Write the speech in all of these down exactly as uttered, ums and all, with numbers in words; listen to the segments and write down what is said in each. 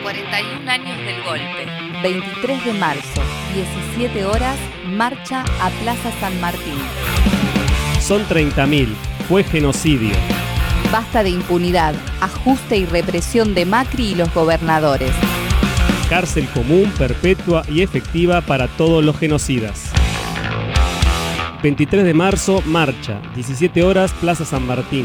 cuarenta y un años del golpe. veintitrés de marzo, diecisiete horas, marcha a Plaza San Martín. Son treinta mil. Fue genocidio. Basta de impunidad, ajuste y represión de Macri y los gobernadores. Cárcel común, perpetua y efectiva para todos los genocidas. veintitrés de marzo, marcha. diecisiete horas, Plaza San Martín.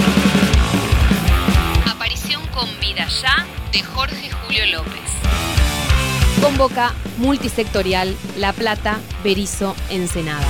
Aparición con vida ya de Jorge Julio López. Convoca multisectorial La Plata, Berisso, Ensenada.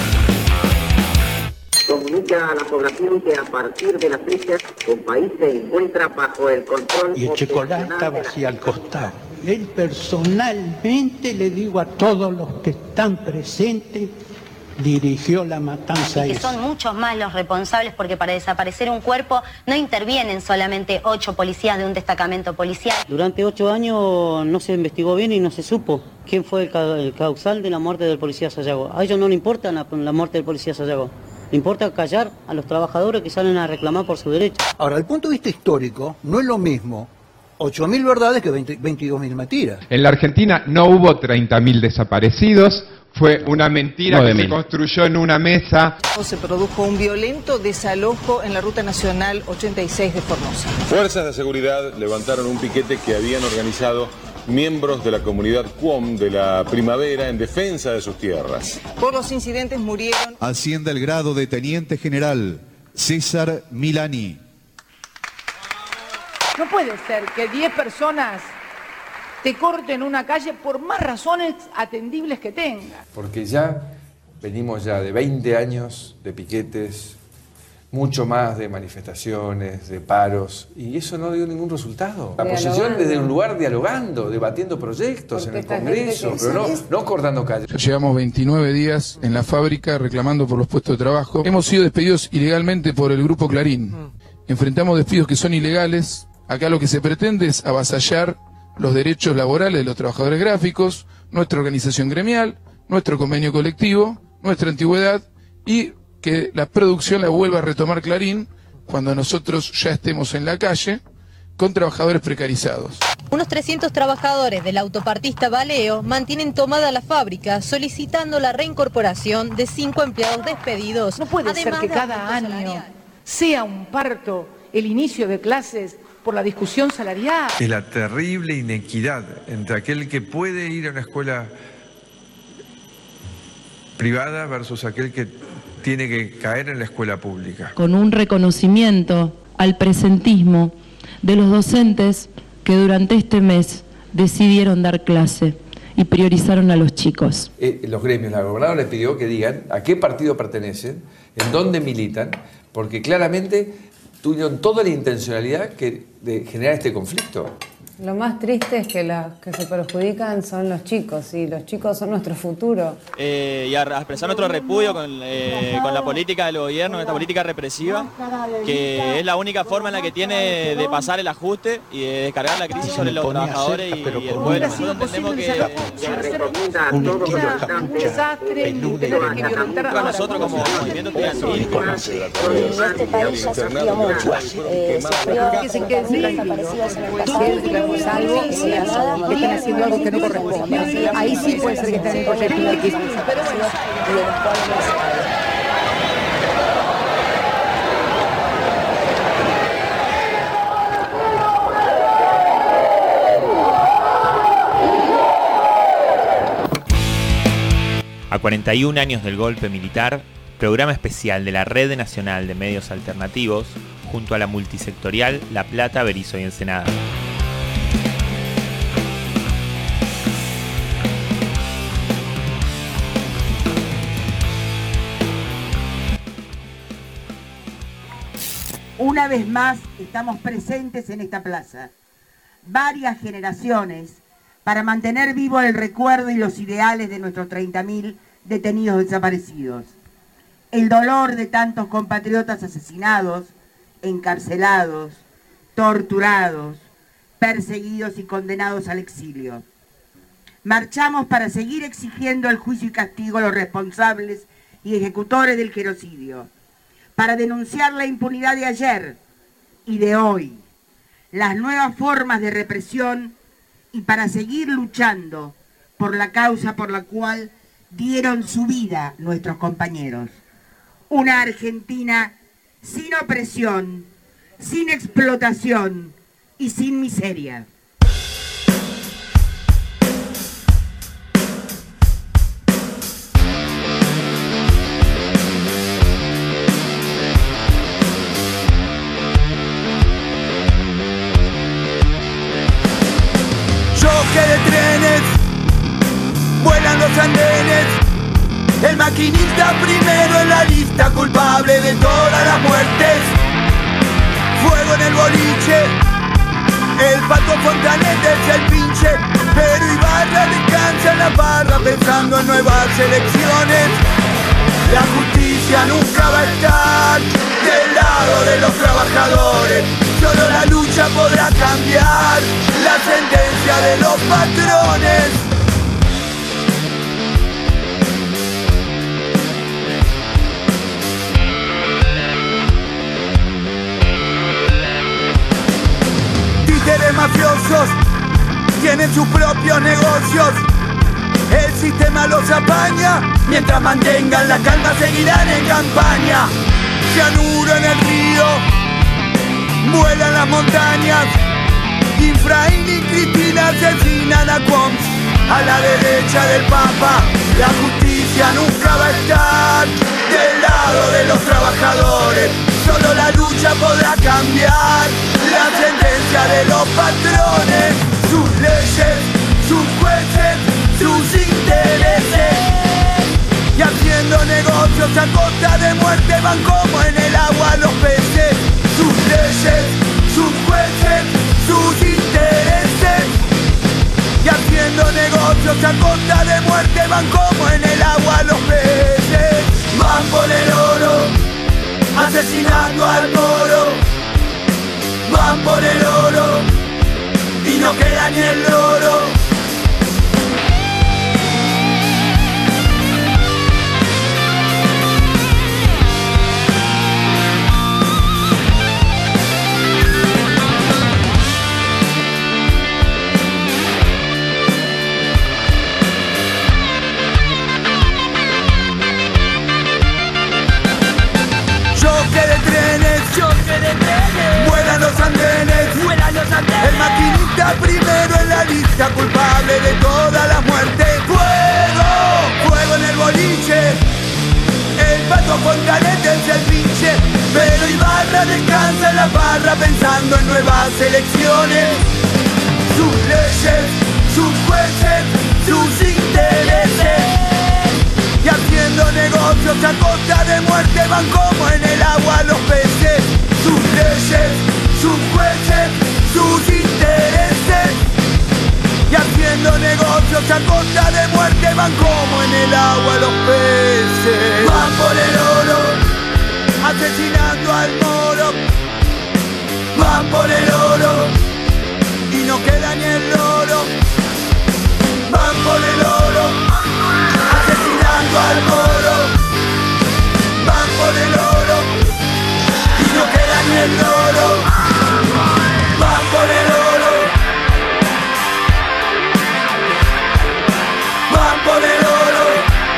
Comunica a la población que a partir de la fecha el país se encuentra bajo el control. Y el chocolate estaba así al costado. Él personalmente, le digo a todos los que están presentes, dirigió la matanza. Y que son muchos más los responsables, porque para desaparecer un cuerpo no intervienen solamente ocho policías de un destacamento policial. Durante ocho años no se investigó bien y no se supo quién fue el, ca el causal de la muerte del policía Sayago. A ellos no le importa la, la muerte del policía Sayago. Le importa callar a los trabajadores que salen a reclamar por su derecho. Ahora, desde el punto de vista histórico, no es lo mismo ocho mil verdades que veintidós mil mentiras. En la Argentina no hubo treinta mil desaparecidos. Fue una mentira que se construyó en una mesa. Se produjo un violento desalojo en la Ruta Nacional ochenta y seis de Formosa. Fuerzas de seguridad levantaron un piquete que habían organizado miembros de la comunidad Cuom de la Primavera en defensa de sus tierras. Por los incidentes murieron... Asciende el grado de teniente general César Milani. No puede ser que diez personas te corten una calle por más razones atendibles que tenga. Porque ya venimos ya de veinte años de piquetes, mucho más de manifestaciones, de paros, y eso no dio ningún resultado. La posición desde un lugar dialogando, debatiendo proyectos porque en el Congreso, pero no, no cortando calles. Ya llevamos veintinueve días en la fábrica reclamando por los puestos de trabajo. Hemos sido despedidos ilegalmente por el Grupo Clarín. Mm. Enfrentamos despidos que son ilegales. Acá lo que se pretende es avasallar los derechos laborales de los trabajadores gráficos, nuestra organización gremial, nuestro convenio colectivo, nuestra antigüedad y que la producción la vuelva a retomar Clarín cuando nosotros ya estemos en la calle con trabajadores precarizados. Unos trescientos trabajadores del autopartista Valeo mantienen tomada la fábrica solicitando la reincorporación de cinco empleados despedidos. No puede ser que cada año salarial sea un parto el inicio de clases por la discusión salarial. Es la terrible inequidad entre aquel que puede ir a una escuela privada versus aquel que tiene que caer en la escuela pública. Con un reconocimiento al presentismo de los docentes que durante este mes decidieron dar clase y priorizaron a los chicos. Eh, los gremios, la gobernadora les pidió que digan a qué partido pertenecen, en dónde militan, porque claramente tuvieron toda la intencionalidad que, de generar este conflicto. Lo más triste es que los que se perjudican son los chicos, y los chicos son nuestro futuro. Eh, y a expresar nuestro repudio con, eh, con la política del gobierno, esta política represiva, que es la única forma en la que tiene de pasar el ajuste y de descargar la crisis sobre los trabajadores y, y el pueblo. Nosotros entendemos que... Se recomienda a todos los habitantes a nosotros como movimiento estudiantil. En este país ya sufrió mucho. Eh, sufrió desaparecidos en el pasado. Algo que están haciendo algo que no corresponde. Ahí sí puede ser que estén en proyectos de equipo. Pero bueno. A cuarenta y un años del golpe militar, programa especial de la Red Nacional de Medios Alternativos junto a la multisectorial La Plata, Berisso y Ensenada. Una vez más estamos presentes en esta plaza, varias generaciones, para mantener vivo el recuerdo y los ideales de nuestros treinta mil detenidos desaparecidos. El dolor de tantos compatriotas asesinados, encarcelados, torturados, perseguidos y condenados al exilio. Marchamos para seguir exigiendo el juicio y castigo a los responsables y ejecutores del genocidio, para denunciar la impunidad de ayer y de hoy, las nuevas formas de represión y para seguir luchando por la causa por la cual dieron su vida nuestros compañeros. Una Argentina sin opresión, sin explotación y sin miseria. Choque de trenes, vuelan los andenes, el maquinista primero en la lista, culpable de todas las muertes. Fuego en el boliche, el Pato Fontanete es el pinche, pero Ibarra descansa en la barra pensando en nuevas elecciones. La justicia nunca va a estar del lado de los trabajadores, solo la lucha podrá cambiar la sentencia de los patrones. Títeres mafiosos tienen sus propios negocios, el sistema los apaña, mientras mantengan la calma seguirán en campaña. Cianuro en el río, vuelan las montañas, Infraín y Cristina asesinan a Quoms, a la derecha del Papa. La justicia nunca va a estar del lado de los trabajadores, solo la lucha podrá cambiar la sentencia de los patrones. Sus leyes, sus jueces, sus intereses, y haciendo negocios a costa de muerte van como en el agua los peces. Sus leyes, sus jueces, sus intereses, y haciendo negocios a costa de muerte van como en el agua los peces. Van por el oro, asesinando al moro, van por el oro y no queda ni el loro. Choque de trenes, choque de trenes, vuelan los andenes, vuelan los andenes, el maquinista primero en la lista, culpable de todas las muertes. Fuego, fuego en el boliche, el Pato Fontanete es el pinche, pero Ibarra descansa en la barra pensando en nuevas elecciones. Sus leyes, sus jueces, sus intereses, y haciendo negocios a costa de muerte van como en el agua los peces. Sus leyes, sus jueces, sus intereses, y haciendo negocios a costa de muerte van como en el agua los peces. Van por el oro, asesinando al moro, van por el oro y no queda ni el oro. Van por el oro, asesinando al moro, van por el oro y no queda ni el oro. Van por el oro, van por el oro,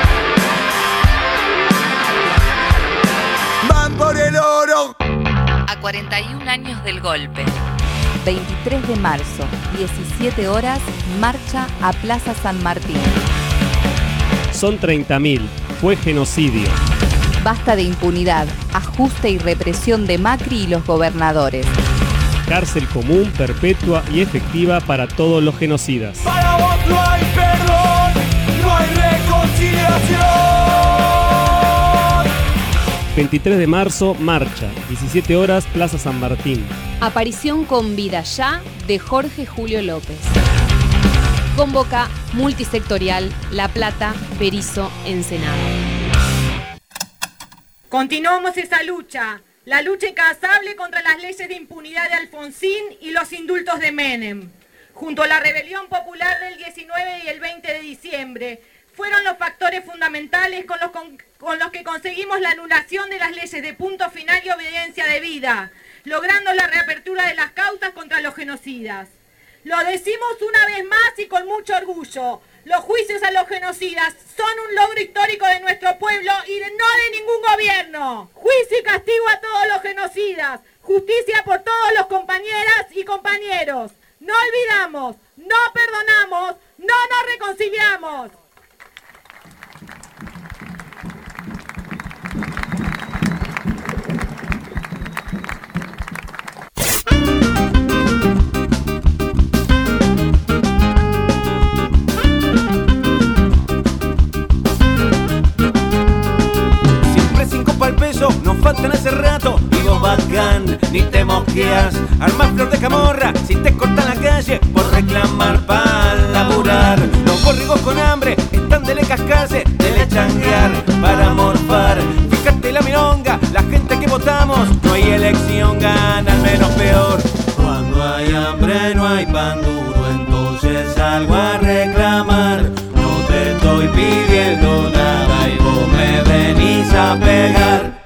van por el oro. A cuarenta y un años del golpe, veintitrés de marzo, diecisiete horas, marcha a Plaza San Martín. Son treinta mil. Fue genocidio. Basta de impunidad, ajuste y represión de Macri y los gobernadores. Cárcel común, perpetua y efectiva para todos los genocidas. Para vos no hay perdón, no hay reconciliación. veintitrés de marzo, marcha. diecisiete horas, Plaza San Martín. Aparición con vida ya de Jorge Julio López. Convoca multisectorial La Plata, Berisso, Ensenada. Continuamos esa lucha, la lucha incansable contra las leyes de impunidad de Alfonsín y los indultos de Menem. Junto a la rebelión popular del diecinueve y el veinte de diciembre, fueron los factores fundamentales con los, con, con los que conseguimos la anulación de las leyes de punto final y obediencia debida, logrando la reapertura de las causas contra los genocidas. Lo decimos una vez más y con mucho orgullo. Los juicios a los genocidas son un logro histórico de nuestro pueblo y de, no de ningún gobierno. Juicio y castigo a todos los genocidas. Justicia por todos los compañeras y compañeros. No olvidamos, no perdonamos, no nos reconciliamos. Nos faltan hace rato y vos bacán, ni te mosqueas. Armás flor de camorra si te cortan la calle por reclamar para laburar. Los borregos con hambre están de le cascarse, de le changuear para morfar. Fíjate la milonga, la gente que votamos, no hay elección, gana al menos peor. Cuando hay hambre no hay pan duro, entonces salgo a reclamar. No te estoy pidiendo nada y vos me venís a pegar.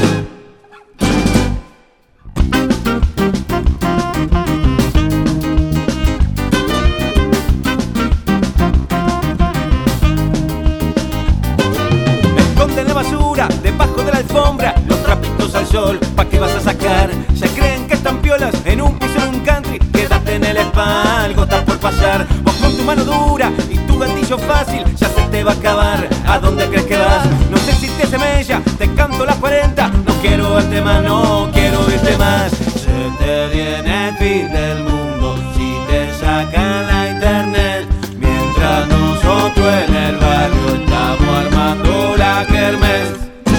Debajo de la alfombra, los trapitos al sol, ¿pa' qué vas a sacar? Se creen que están piolas en un piso en un country. Quédate en el spa, algo está por pasar. Vos con tu mano dura y tu gatillo fácil, ya se te va a acabar. ¿A dónde crees que vas? No sé si te semella, te canto las cuarenta. No quiero verte más, no quiero verte más. Se te viene el fin del mundo si te sacan la internet. Mientras nosotros en el barrio estamos armando la kermés.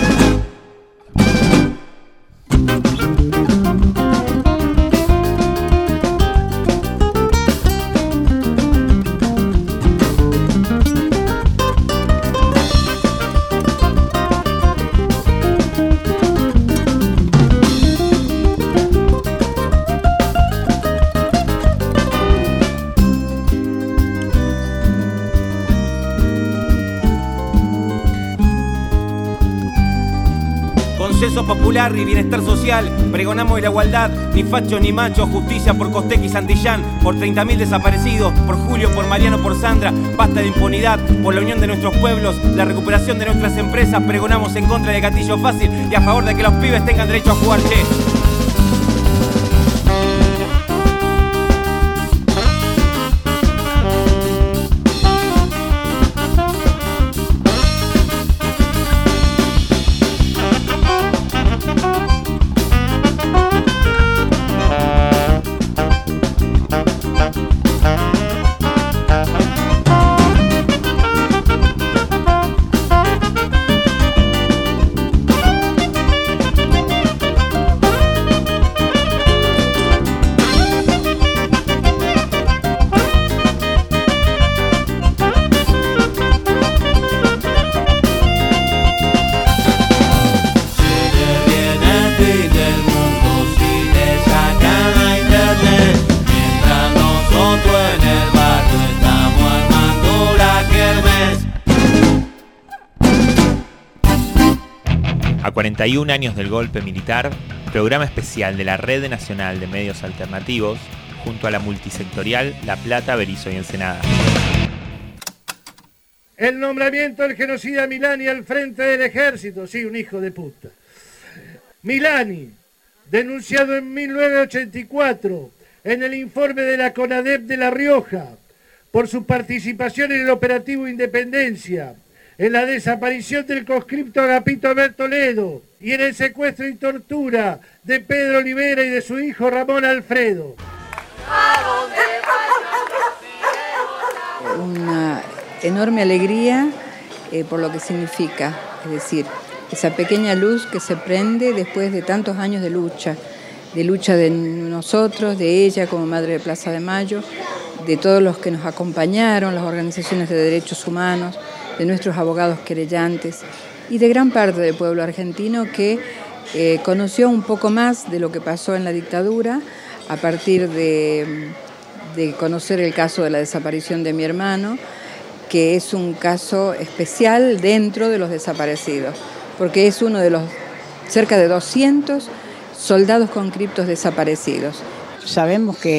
Consenso popular y bienestar social, pregonamos la igualdad, ni facho ni macho, justicia por Costequi y Santillán, por treinta mil desaparecidos, por Julio, por Mariano, por Sandra, basta de impunidad, por la unión de nuestros pueblos, la recuperación de nuestras empresas, pregonamos en contra del gatillo fácil y a favor de que los pibes tengan derecho a jugar, che. cuarenta y un años del golpe militar, programa especial de la Red Nacional de Medios Alternativos, junto a la multisectorial La Plata, Berisso y Ensenada. El nombramiento del genocida Milani al frente del ejército, sí, un hijo de puta. Milani, denunciado en mil novecientos ochenta y cuatro en el informe de la CONADEP de La Rioja por su participación en el operativo Independencia, en la desaparición del conscripto Agapito Bertoledo y en el secuestro y tortura de Pedro Olivera y de su hijo Ramón Alfredo. Una enorme alegría eh, por lo que significa, es decir, esa pequeña luz que se prende después de tantos años de lucha, de lucha de nosotros, de ella como Madre de Plaza de Mayo, de todos los que nos acompañaron, las organizaciones de derechos humanos, de nuestros abogados querellantes y de gran parte del pueblo argentino que eh, conoció un poco más de lo que pasó en la dictadura a partir de, de conocer el caso de la desaparición de mi hermano, que es un caso especial dentro de los desaparecidos, porque es uno de los cerca de doscientos soldados conscriptos desaparecidos. Sabemos que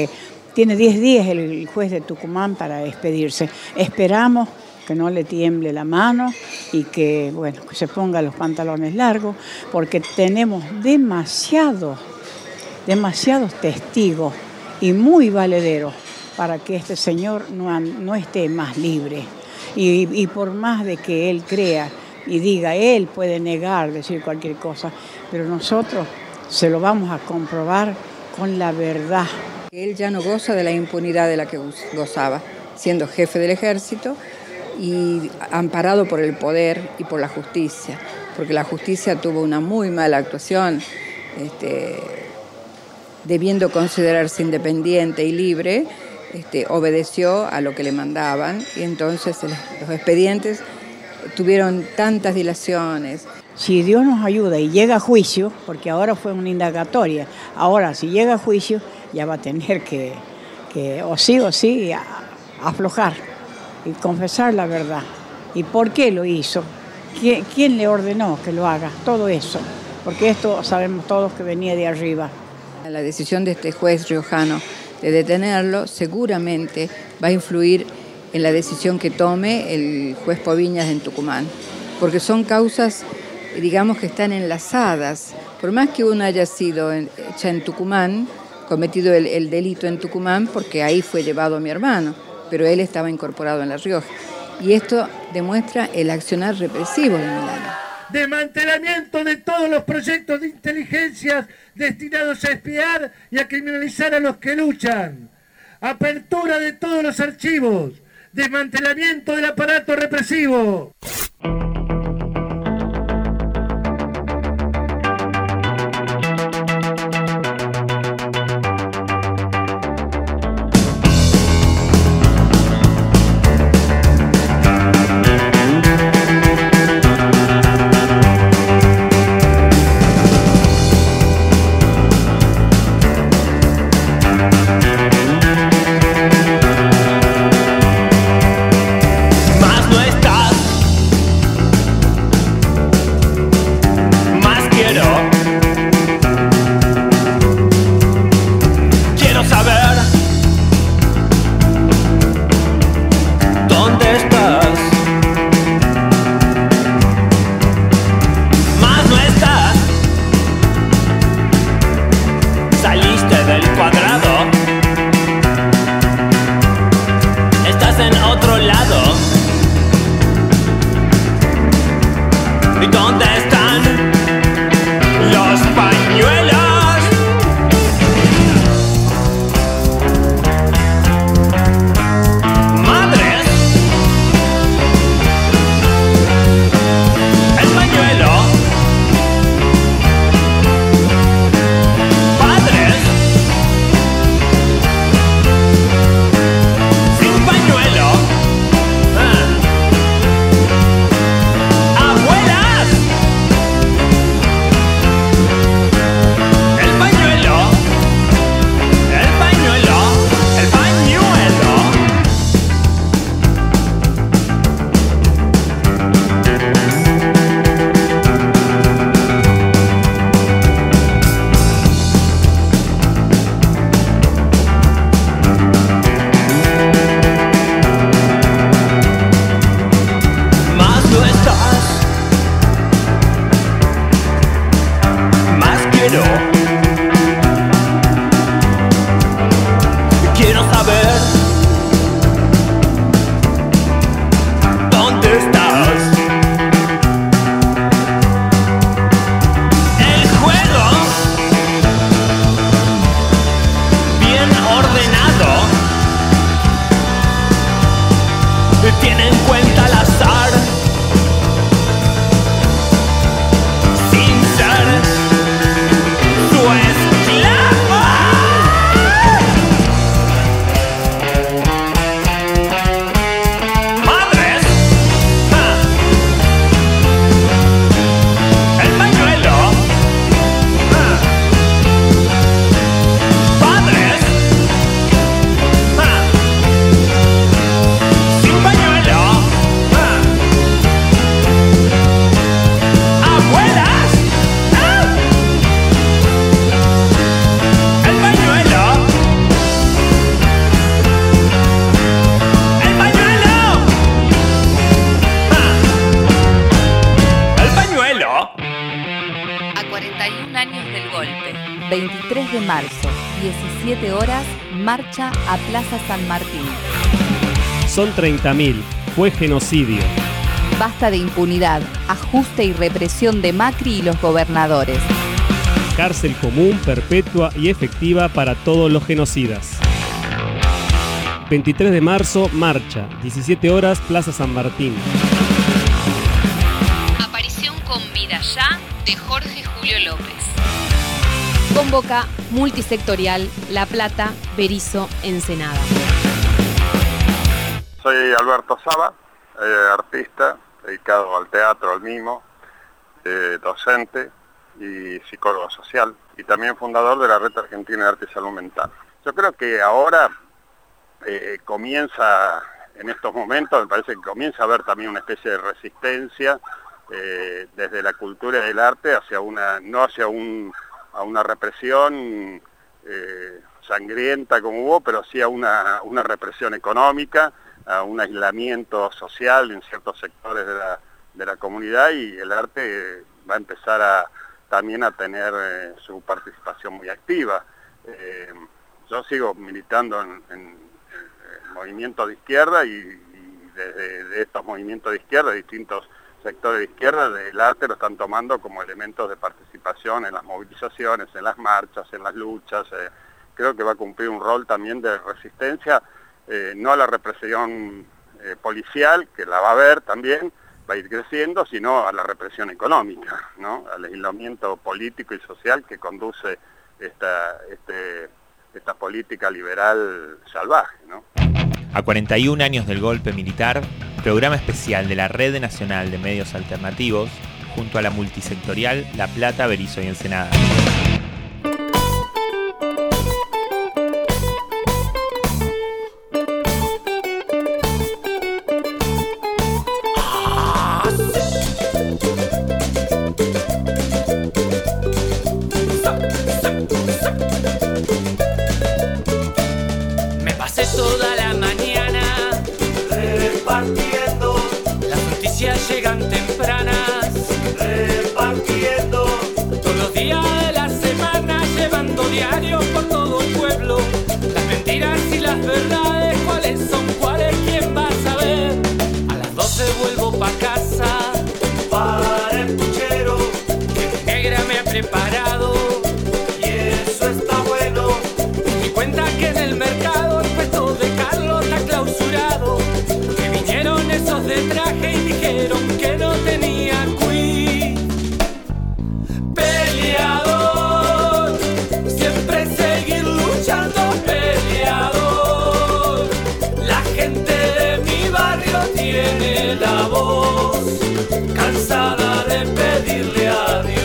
tiene diez días el juez de Tucumán para despedirse. Esperamos que no le tiemble la mano y que, bueno, que se ponga los pantalones largos, porque tenemos demasiados, demasiados testigos y muy valederos para que este señor no, no esté más libre. Y, y por más de que él crea y diga, él puede negar, decir cualquier cosa, pero nosotros se lo vamos a comprobar con la verdad. Él ya no goza de la impunidad de la que gozaba, siendo jefe del ejército y amparado por el poder y por la justicia, porque la justicia tuvo una muy mala actuación, este, debiendo considerarse independiente y libre, este, obedeció a lo que le mandaban y entonces los expedientes tuvieron tantas dilaciones. Si Dios nos ayuda y llega a juicio, porque ahora fue una indagatoria, ahora si llega a juicio ya va a tener que, que o sí o sí, a, aflojar y confesar la verdad. ¿Y por qué lo hizo? ¿Quién, quién le ordenó que lo haga? Todo eso, porque esto sabemos todos que venía de arriba. La decisión de este juez riojano de detenerlo seguramente va a influir en la decisión que tome el juez Poviñas en Tucumán, porque son causas, digamos, que están enlazadas. Por más que una haya sido hecha en Tucumán, cometido el, el delito en Tucumán, porque ahí fue llevado mi hermano, pero él estaba incorporado en La Rioja. Y esto demuestra el accionar represivo de Milani. Desmantelamiento de todos los proyectos de inteligencia destinados a espiar y a criminalizar a los que luchan. Apertura de todos los archivos. Desmantelamiento del aparato represivo. veintitrés de marzo, diecisiete horas, marcha a Plaza San Martín. Son treinta mil. Fue genocidio. Basta de impunidad, ajuste y represión de Macri y los gobernadores. Cárcel común, perpetua y efectiva para todos los genocidas. veintitrés de marzo, marcha. diecisiete horas, Plaza San Martín. Aparición con vida ya de Jorge Julio López. Convoca multisectorial La Plata, Berisso, Ensenada. Soy Alberto Saba, eh, artista, dedicado al teatro, al mimo, eh, docente y psicólogo social, y también fundador de la Red Argentina de Arte y Salud Mental. Yo creo que ahora eh, comienza, en estos momentos, me parece que comienza a haber también una especie de resistencia eh, desde la cultura y el arte hacia una, no hacia un, a una represión eh, sangrienta como hubo, pero sí a una, una represión económica, a un aislamiento social en ciertos sectores de la, de la comunidad, y el arte eh, va a empezar a, también a tener eh, su participación muy activa. Eh, yo sigo militando en, en, en movimientos de izquierda y, y desde de estos movimientos de izquierda, distintos sectores de izquierda, el arte lo están tomando como elementos de participación en las movilizaciones, en las marchas, en las luchas. Eh, creo que va a cumplir un rol también de resistencia, Eh, no a la represión eh, policial, que la va a haber también, va a ir creciendo, sino a la represión económica, ¿no? Al aislamiento político y social que conduce esta, este, esta política liberal salvaje, ¿no? A cuarenta y un años del golpe militar, programa especial de la Red Nacional de Medios Alternativos, junto a la multisectorial La Plata, Berisso y Ensenada. Toda la mañana repartiendo, las noticias llegan tempranas, repartiendo, todos los días de la semana, llevando diarios por todo el pueblo, las mentiras y las verdades, cuáles son cuáles, quién va a saber. A las doce vuelvo pa' casa, para el puchero, que mi negra me ha preparado, y eso está bueno, y cuenta que en el mercado que vinieron esos de traje y dijeron que no tenía quiz. Peleador, siempre seguir luchando, peleador. La gente de mi barrio tiene la voz cansada de pedirle a Dios.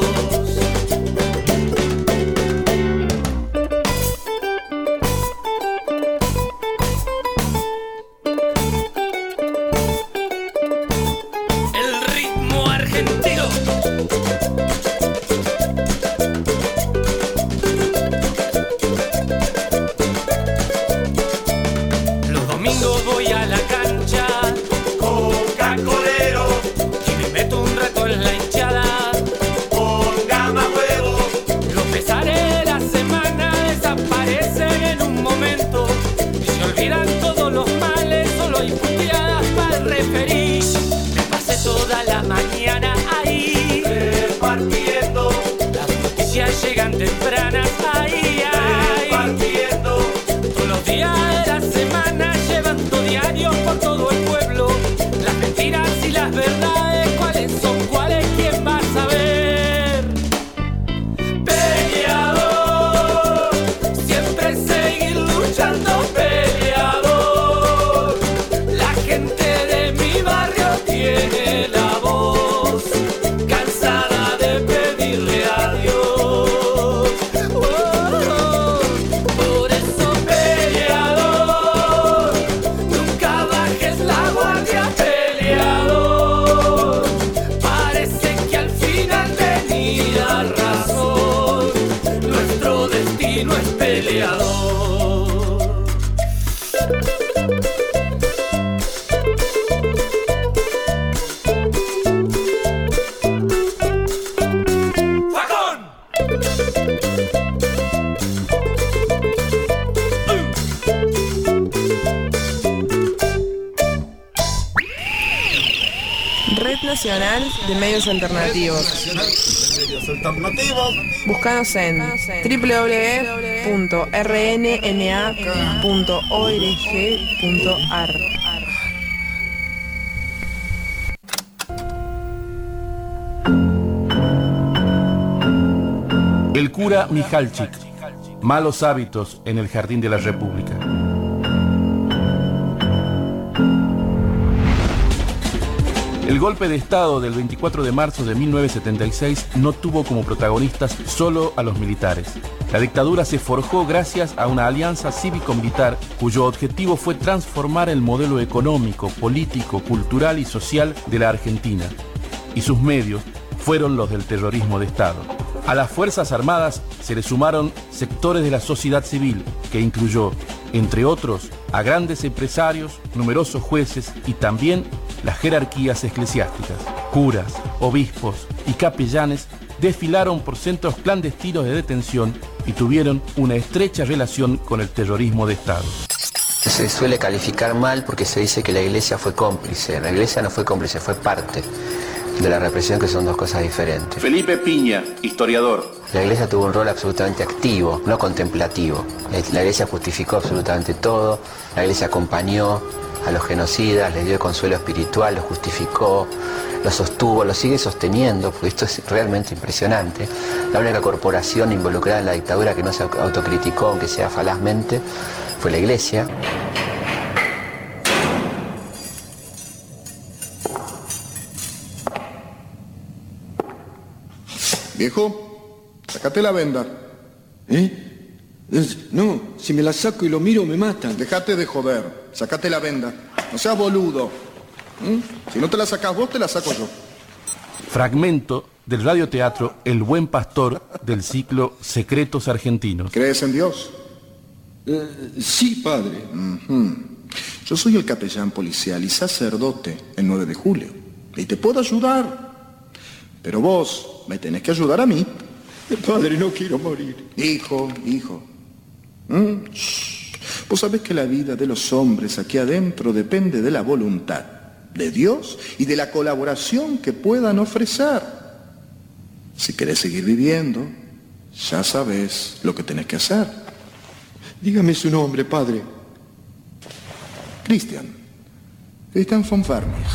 Toda la mañana ahí repartiendo, las noticias llegan tempranas ahí, ahí repartiendo, todos los días de la semana, llevando diarios por todo el pueblo, las mentiras y las verdades, cuáles son cuáles, quién va a saber. Peleador, siempre seguir luchando, peleador. La gente de mi barrio tiene la voz cansada de pedirle a Dios. Oh, oh, por eso, peleador, nunca bajes la guardia, peleador. Parece que al final tenía razón, nuestro destino es peleador. Nacional de Medios Alternativos. Búscanos en doble u doble u doble u punto r n n a punto org punto a r. El cura Michalchik. Malos hábitos en el Jardín de la República. El golpe de Estado del veinticuatro de marzo de mil novecientos setenta y seis no tuvo como protagonistas solo a los militares. La dictadura se forjó gracias a una alianza cívico-militar cuyo objetivo fue transformar el modelo económico, político, cultural y social de la Argentina. Y sus medios fueron los del terrorismo de Estado. A las Fuerzas Armadas se le sumaron sectores de la sociedad civil, que incluyó, entre otros, a grandes empresarios, numerosos jueces y también las jerarquías eclesiásticas. Curas, obispos y capellanes desfilaron por centros clandestinos de detención y tuvieron una estrecha relación con el terrorismo de Estado. Se suele calificar mal porque se dice que la Iglesia fue cómplice. La Iglesia no fue cómplice, fue parte de la represión, que son dos cosas diferentes. Felipe Piña, historiador. La Iglesia tuvo un rol absolutamente activo, no contemplativo. La Iglesia justificó absolutamente todo, la Iglesia acompañó a los genocidas, les dio consuelo espiritual, los justificó, los sostuvo, los sigue sosteniendo, porque esto es realmente impresionante. La única corporación involucrada en la dictadura que no se autocriticó, aunque sea falazmente, fue la Iglesia. Viejo, sacate la venda. ¿Eh? No, si me la saco y lo miro me matan. Déjate de joder, sacate la venda. No seas boludo. ¿Mm? Si no te la sacas vos, te la saco yo. Fragmento del radioteatro El Buen Pastor del ciclo Secretos Argentinos. ¿Crees en Dios? Eh, sí, padre. Uh-huh. Yo soy el capellán policial y sacerdote el nueve de julio. Y te puedo ayudar. Pero vos me tenés que ayudar a mí. Padre, no quiero morir. Hijo, hijo. ¿Mm? Vos sabés que la vida de los hombres aquí adentro depende de la voluntad de Dios y de la colaboración que puedan ofrecer. Si querés seguir viviendo, ya sabés lo que tenés que hacer. Dígame su nombre, padre. Christian. Christian von Wernich.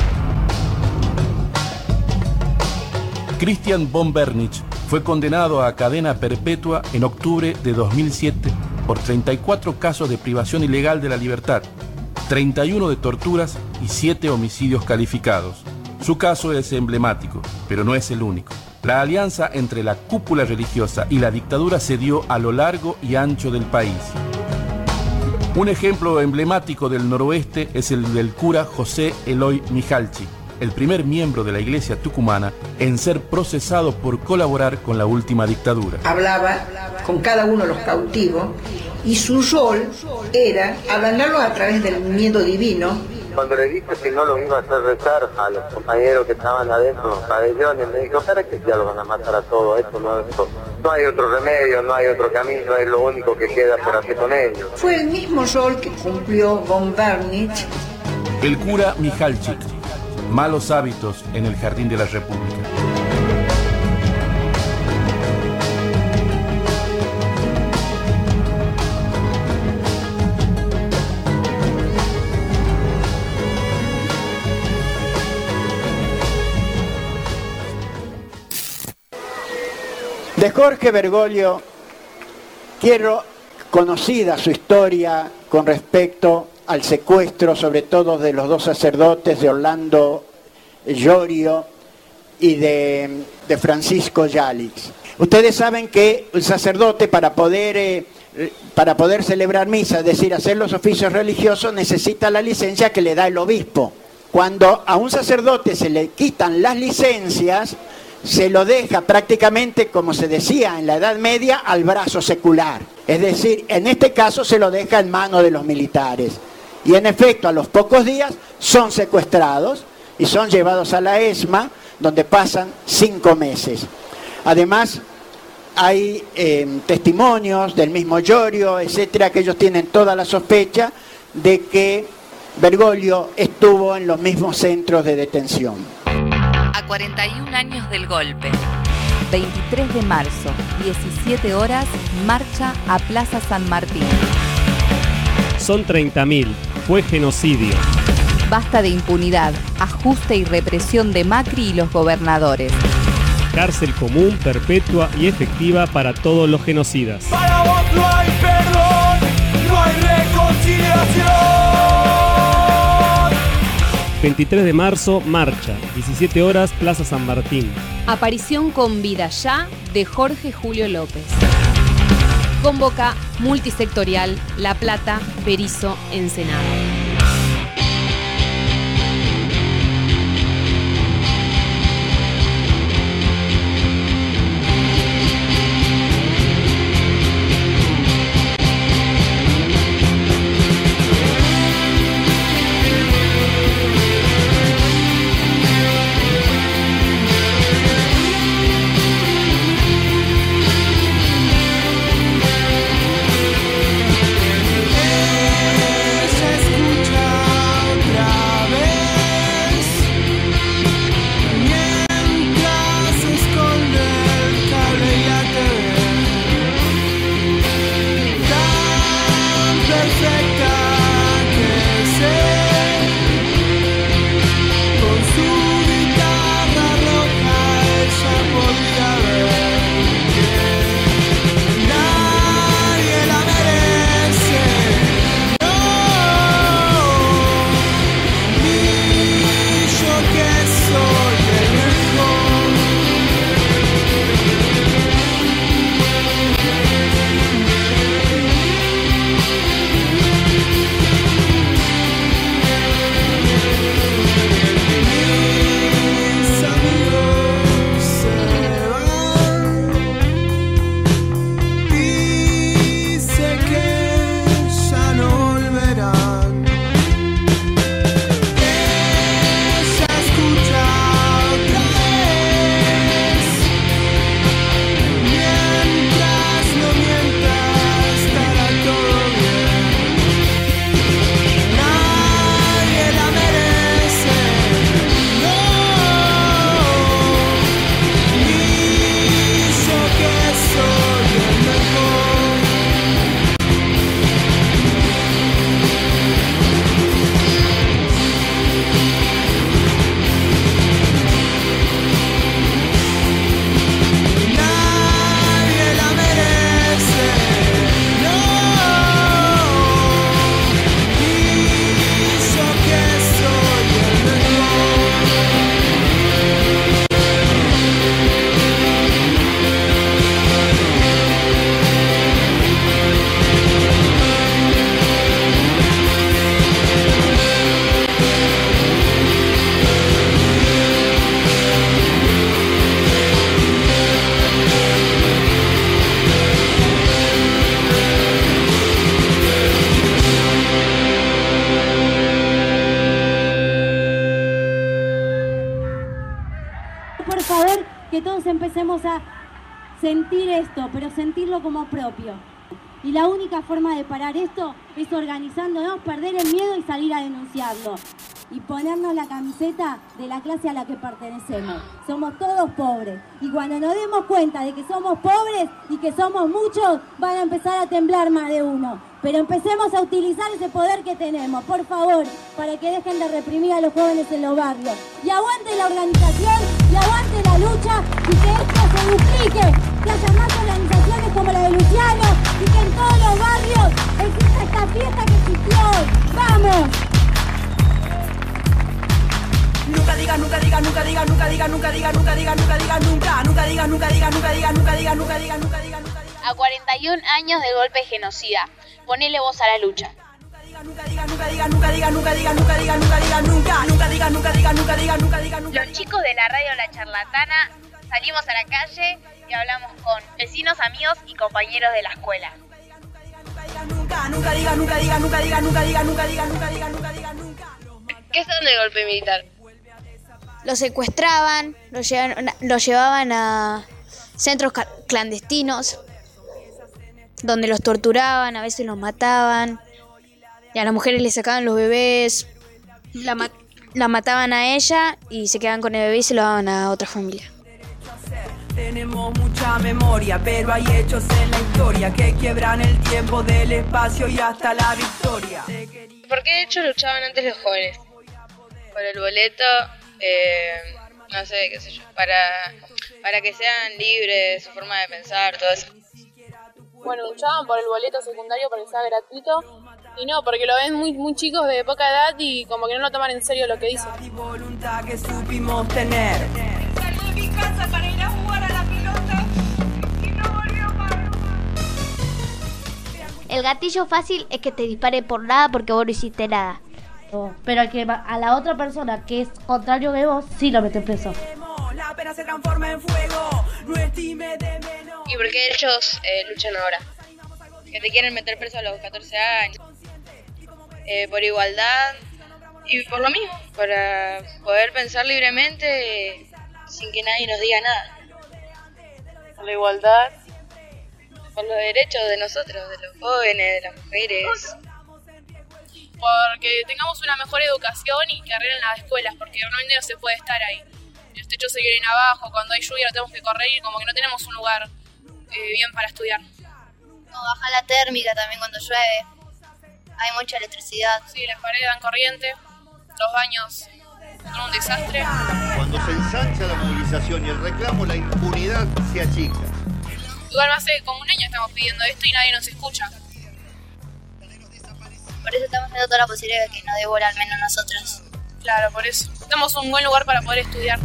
Christian von Wernich fue condenado a cadena perpetua en octubre de dos mil siete por treinta y cuatro casos de privación ilegal de la libertad, treinta y uno de torturas y siete homicidios calificados. Su caso es emblemático, pero no es el único. La alianza entre la cúpula religiosa y la dictadura se dio a lo largo y ancho del país. Un ejemplo emblemático del noroeste es el del cura José Eloy Michalchik, el primer miembro de la iglesia tucumana en ser procesado por colaborar con la última dictadura. Hablaba con cada uno de los cautivos y su rol era ablandarlos a través del miedo divino. Cuando le dije que no los iba a hacer rezar a los compañeros que estaban adentro, los pabellones, me dijo, ¿para qué ya los van a matar a todos? Esto no, esto, no hay otro remedio, no hay otro camino, es lo único que queda por hacer con ellos. Fue el mismo rol que cumplió von Wernich. El cura Michalchik. Malos hábitos en el Jardín de la República. De Jorge Bergoglio, quiero conocida su historia con respecto al secuestro, sobre todo de los dos sacerdotes, de Orlando Llorio y de, de Francisco Yalix. Ustedes saben que el sacerdote, para poder, eh, para poder celebrar misa, es decir, hacer los oficios religiosos, necesita la licencia que le da el obispo. Cuando a un sacerdote se le quitan las licencias, se lo deja prácticamente, como se decía en la Edad Media, al brazo secular. Es decir, en este caso se lo deja en manos de los militares. Y en efecto, a los pocos días son secuestrados y son llevados a la ESMA, donde pasan cinco meses. Además, hay eh, testimonios del mismo Llorio, etcétera, que ellos tienen toda la sospecha de que Bergoglio estuvo en los mismos centros de detención. cuarenta y un años del golpe. veintitrés de marzo, diecisiete horas, marcha a Plaza San Martín. Son treinta mil. Fue genocidio. Basta de impunidad, ajuste y represión de Macri y los gobernadores. Cárcel común, perpetua y efectiva para todos los genocidas. Para vos no hay perdón, no hay reconciliación. veintitrés de marzo, marcha. diecisiete horas, Plaza San Martín. Aparición con vida ya de Jorge Julio López. Convoca multisectorial La Plata, Berisso, Ensenada. Empecemos a sentir esto, pero sentirlo como propio. Y la única forma de parar esto es organizándonos, perder el miedo y salir a denunciarlo. Y ponernos la camiseta de la clase a la que pertenecemos. Somos todos pobres. Y cuando nos demos cuenta de que somos pobres y que somos muchos, van a empezar a temblar más de uno. Pero empecemos a utilizar ese poder que tenemos, por favor, para que dejen de reprimir a los jóvenes en los barrios. Y aguante la organización, y aguante la lucha, y que esto se duplique, que haya más organizaciones como la de Luciano, y que en todos los barrios exista esta fiesta que existió hoy. ¡Vamos! Nunca digas, nunca digas, nunca digas, nunca digas, nunca digas, nunca digas, nunca digas, nunca, nunca digas, nunca digas, nunca digas, nunca digas, nunca digas, nunca digas, nunca digas. A cuarenta y un años del golpe genocida, ponele voz a la lucha. Nunca digas, nunca digas, nunca digas, nunca digas, nunca digas, nunca digas, nunca, nunca digas, nunca digas, nunca digas, nunca digas, nunca. Los chicos de la radio La Charlatana salimos a la calle y hablamos con vecinos, amigos y compañeros de la escuela. Nunca, nunca digas, nunca digas, nunca digas, nunca digas, nunca digas, nunca digas, nunca digas, nunca. ¿Qué son del golpe militar? Los secuestraban, los llevaban, los llevaban a centros clandestinos, donde los torturaban, a veces los mataban, y a las mujeres les sacaban los bebés. La, ma- la mataban a ella y se quedaban con el bebé y se lo daban a otra familia. Tenemos mucha memoria, pero hay hechos en la historia que quiebran el tiempo del espacio y hasta la victoria. ¿Por qué de hecho luchaban antes los jóvenes? Por el boleto, eh, no sé, qué sé yo, para, para que sean libres de su forma de pensar, todo eso. Bueno, luchaban por el boleto secundario para que sea gratuito. Y no, porque lo ven muy muy chicos de poca edad y como que no lo toman en serio lo que dicen. Voluntad que supimos tener. Salí de mi casa para ir a jugar a la pelota y no volvió más. El gatillo fácil es que te dispare por nada porque vos no hiciste nada. Pero a, que, a la otra persona que es contrario que vos, sí lo metes preso. La pena se transforma en fuego, no estime de menos. ¿Y por qué ellos eh, luchan ahora? Que te quieren meter preso a los catorce años. Eh, por igualdad y por lo mismo, para poder pensar libremente eh, sin que nadie nos diga nada. Por la igualdad, por los derechos de nosotros, de los jóvenes, de las mujeres. Porque tengamos una mejor educación y que arreglen las escuelas, porque normalmente no se puede estar ahí. Los techos se vienen abajo, cuando hay lluvia no tenemos que correr y como que no tenemos un lugar eh, bien para estudiar. No, baja la térmica también cuando llueve. Hay mucha electricidad. Sí, las paredes dan corriente, los baños son un desastre. Cuando se ensancha la movilización y el reclamo, la impunidad se achica. Igual hace como un año estamos pidiendo esto y nadie nos escucha. Por eso estamos haciendo toda la posibilidad de que nos dé bola al menos nosotros. Claro, por eso. Estamos en un buen lugar para poder estudiar.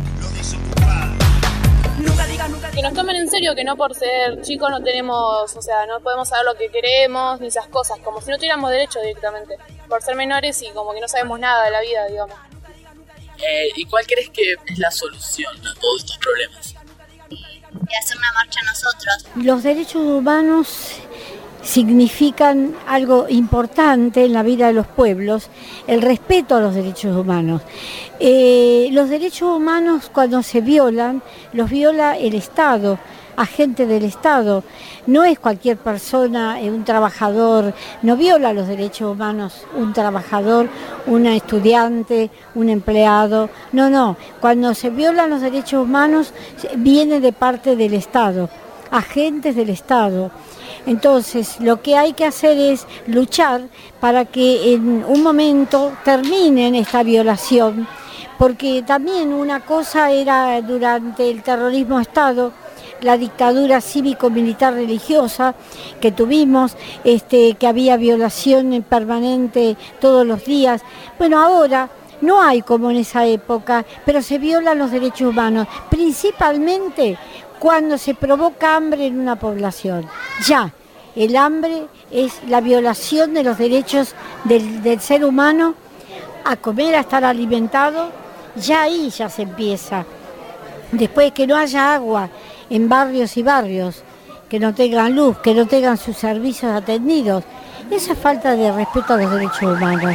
Nunca digas, nunca digas. Que nos tomen en serio, que no por ser chicos no tenemos, o sea, no podemos saber lo que queremos, ni esas cosas, como si no tuviéramos derecho directamente, por ser menores y como que no sabemos nada de la vida, digamos. Eh, ¿Y cuál crees que es la solución a todos estos problemas? Y hacer una marcha nosotros. Los derechos humanos significan algo importante en la vida de los pueblos, el respeto a los derechos humanos. Eh, los derechos humanos cuando se violan, los viola el Estado, agente del Estado. No es cualquier persona, eh, un trabajador, no viola los derechos humanos un trabajador, un estudiante, un empleado. No, no, cuando se violan los derechos humanos viene de parte del Estado, agentes del Estado. Entonces, lo que hay que hacer es luchar para que en un momento terminen esta violación, porque también una cosa era durante el terrorismo de Estado, la dictadura cívico-militar religiosa que tuvimos, este, que había violación permanente todos los días. Bueno, ahora no hay como en esa época, pero se violan los derechos humanos, principalmente cuando se provoca hambre en una población. Ya, el hambre es la violación de los derechos del, del ser humano a comer, a estar alimentado, ya ahí ya se empieza. Después que no haya agua en barrios y barrios, que no tengan luz, que no tengan sus servicios atendidos, esa es falta de respeto a los derechos humanos.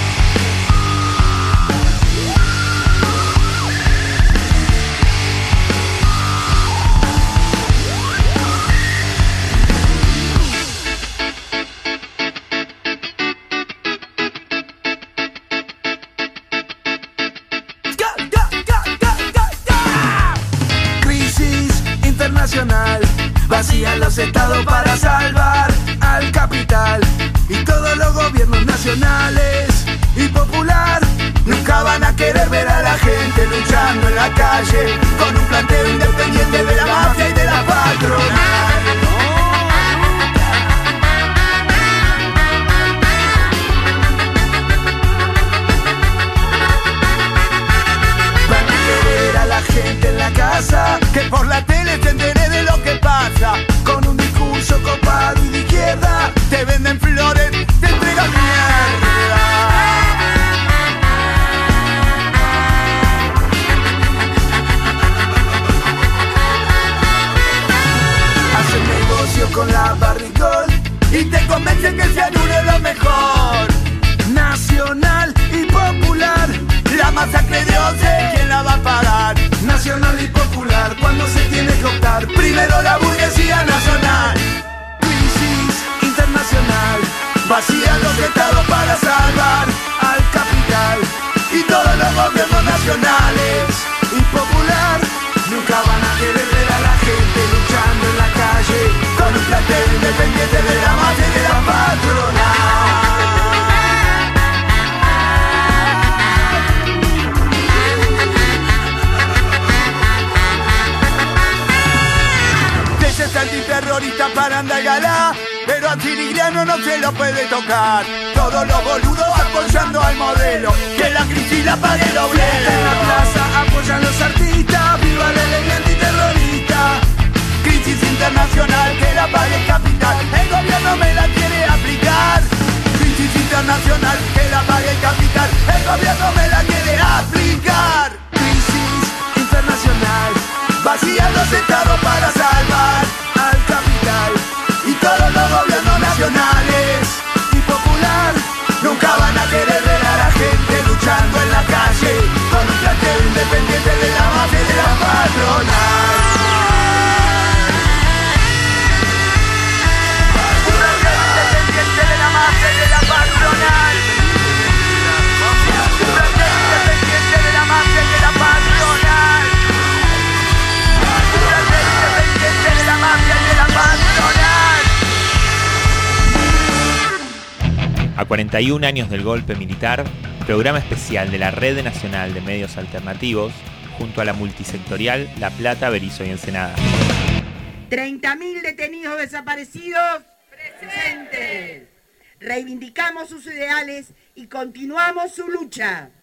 Vacían los estados para salvar al capital y todos los gobiernos nacionales y popular nunca van a querer ver a la gente luchando en la calle con un planteo independiente de la mafia y de la patronal. Van a querer a la gente en la casa que por la tele se entere de lo que pasa. Con un discurso copado y de izquierda te venden flores, te entregan mierda. Hacen negocio con la Barricol y te convencen que se anule lo mejor. Nacional y popular, la masacre de once, ¿quién la va a pagar? Nacional y popular, cuando se tiene que optar, primero la burguesía nacional. Crisis pero a Chirigliano no se lo puede tocar. Todos los boludos apoyando al modelo, que la crisis la pague el obrero. En la plaza apoyan los artistas, viva la ley antiterrorista. Crisis internacional, que la pague el capital, el gobierno me la quiere aplicar. Crisis internacional, que la pague el capital, el gobierno me la quiere aplicar. Crisis internacional, vacían los estados para salvar al capital. Y todos los gobiernos nacionales y popular nunca van a querer ver a la gente luchando en la calle con un planteo independiente de la mafia y de la patronal. Un planteo independiente de la mafia y de la patronal. Un planteo independiente de la mafia y de la patronal. Un planteo independiente de la mafia y de la patronal. A cuarenta y un años del golpe militar, programa especial de la Red Nacional de Medios Alternativos, junto a la multisectorial La Plata, Berizo y Ensenada. treinta mil detenidos desaparecidos presentes. Reivindicamos sus ideales y continuamos su lucha.